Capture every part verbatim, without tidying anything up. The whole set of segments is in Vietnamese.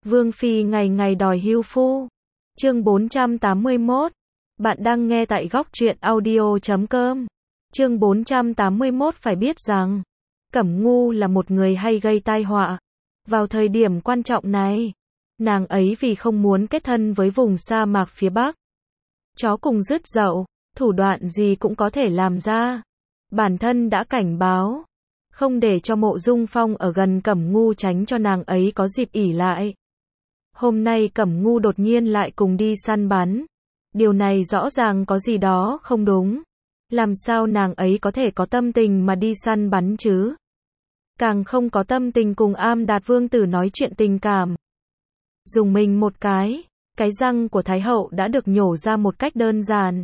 Vương Phi ngày ngày đòi hưu phu. Chương bốn trăm tám mươi mốt. Bạn đang nghe tại góc truyện audio chấm com. Chương bốn trăm tám mươi mốt phải biết rằng, Cẩm Ngu là một người hay gây tai họa. Vào thời điểm quan trọng này, nàng ấy vì không muốn kết thân với vùng sa mạc phía Bắc. Chó cùng rứt dậu, thủ đoạn gì cũng có thể làm ra. Bản thân đã cảnh báo, không để cho Mộ Dung Phong ở gần Cẩm Ngu tránh cho nàng ấy có dịp ỷ lại. Hôm nay Cẩm Ngu đột nhiên lại cùng đi săn bắn. Điều này rõ ràng có gì đó không đúng. Làm sao nàng ấy có thể có tâm tình mà đi săn bắn chứ? Càng không có tâm tình cùng Am Đạt Vương tử nói chuyện tình cảm. Dùng mình một cái, cái răng của Thái hậu đã được nhổ ra một cách đơn giản.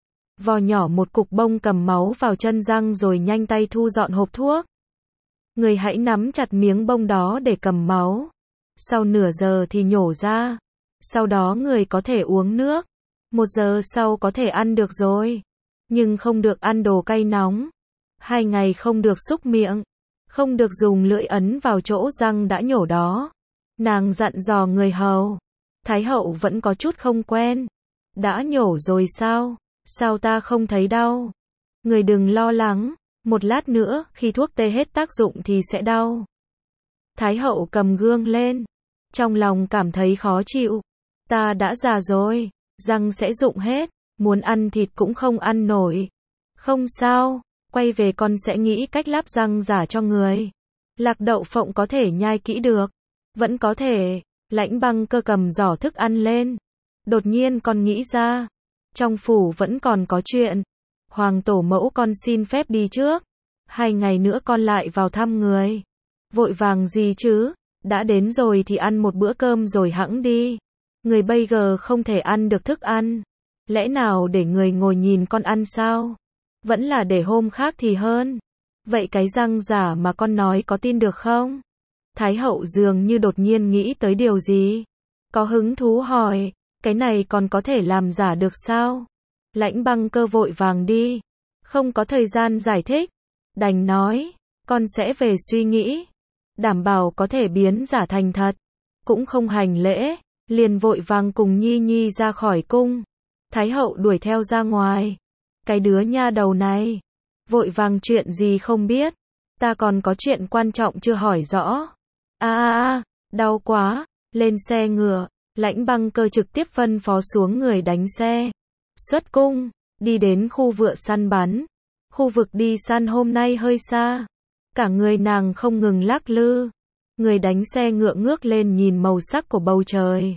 Vò nhỏ một cục bông cầm máu vào chân răng rồi nhanh tay thu dọn hộp thuốc. Người hãy nắm chặt miếng bông đó để cầm máu. Sau nửa giờ thì nhổ ra. Sau đó người có thể uống nước. Một giờ sau có thể ăn được rồi. Nhưng không được ăn đồ cay nóng. Hai ngày không được xúc miệng. Không được dùng lưỡi ấn vào chỗ răng đã nhổ đó. Nàng dặn dò người hầu. Thái hậu vẫn có chút không quen. Đã nhổ rồi sao? Sao ta không thấy đau? Người đừng lo lắng. Một lát nữa, khi thuốc tê hết tác dụng thì sẽ đau. Thái hậu cầm gương lên. Trong lòng cảm thấy khó chịu. Ta đã già rồi. Răng sẽ rụng hết. Muốn ăn thịt cũng không ăn nổi. Không sao. Quay về con sẽ nghĩ cách lắp răng giả cho người. Lạc đậu phộng có thể nhai kỹ được. Vẫn có thể. Lãnh Băng Cơ cầm giỏ thức ăn lên. Đột nhiên con nghĩ ra. Trong phủ vẫn còn có chuyện. Hoàng tổ mẫu con xin phép đi trước. Hai ngày nữa con lại vào thăm người. Vội vàng gì chứ? Đã đến rồi thì ăn một bữa cơm rồi hẵng đi. Người bây giờ không thể ăn được thức ăn. Lẽ nào để người ngồi nhìn con ăn sao? Vẫn là để hôm khác thì hơn. Vậy cái răng giả mà con nói có tin được không? Thái hậu dường như đột nhiên nghĩ tới điều gì. Có hứng thú hỏi, cái này còn có thể làm giả được sao? Lãnh Băng Cơ vội vàng đi. Không có thời gian giải thích. Đành nói, con sẽ về suy nghĩ. Đảm bảo có thể biến giả thành thật. Cũng không hành lễ. Liền vội vàng cùng Nhi Nhi ra khỏi cung. Thái hậu đuổi theo ra ngoài. Cái đứa nha đầu này. Vội vàng chuyện gì không biết. Ta còn có chuyện quan trọng chưa hỏi rõ. A a a, đau quá. Lên xe ngựa. Lãnh Băng Cơ trực tiếp phân phó xuống người đánh xe. Xuất cung. Đi đến khu vựa săn bắn. Khu vực đi săn hôm nay hơi xa. Cả người nàng không ngừng lắc lư. Người đánh xe ngựa ngước lên nhìn màu sắc của bầu trời.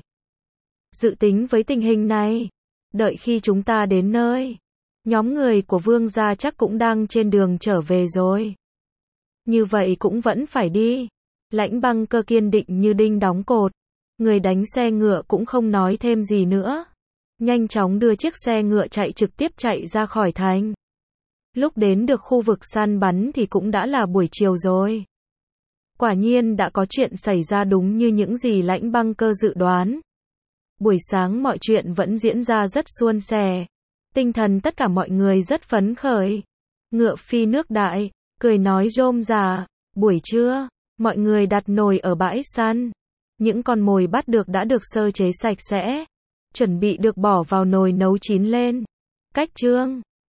Dự tính với tình hình này. Đợi khi chúng ta đến nơi. Nhóm người của vương gia chắc cũng đang trên đường trở về rồi. Như vậy cũng vẫn phải đi. Lãnh Băng Cơ kiên định như đinh đóng cột. Người đánh xe ngựa cũng không nói thêm gì nữa. Nhanh chóng đưa chiếc xe ngựa chạy trực tiếp chạy ra khỏi thành. Lúc đến được khu vực săn bắn thì cũng đã là buổi chiều rồi. Quả nhiên đã có chuyện xảy ra đúng như những gì Lãnh Băng Cơ dự đoán. Buổi sáng mọi chuyện vẫn diễn ra rất suôn sẻ. Tinh thần tất cả mọi người rất phấn khởi. Ngựa phi nước đại, cười nói rôm rả. Buổi trưa, mọi người đặt nồi ở bãi săn. Những con mồi bắt được đã được sơ chế sạch sẽ. Chuẩn bị được bỏ vào nồi nấu chín lên. Cách chương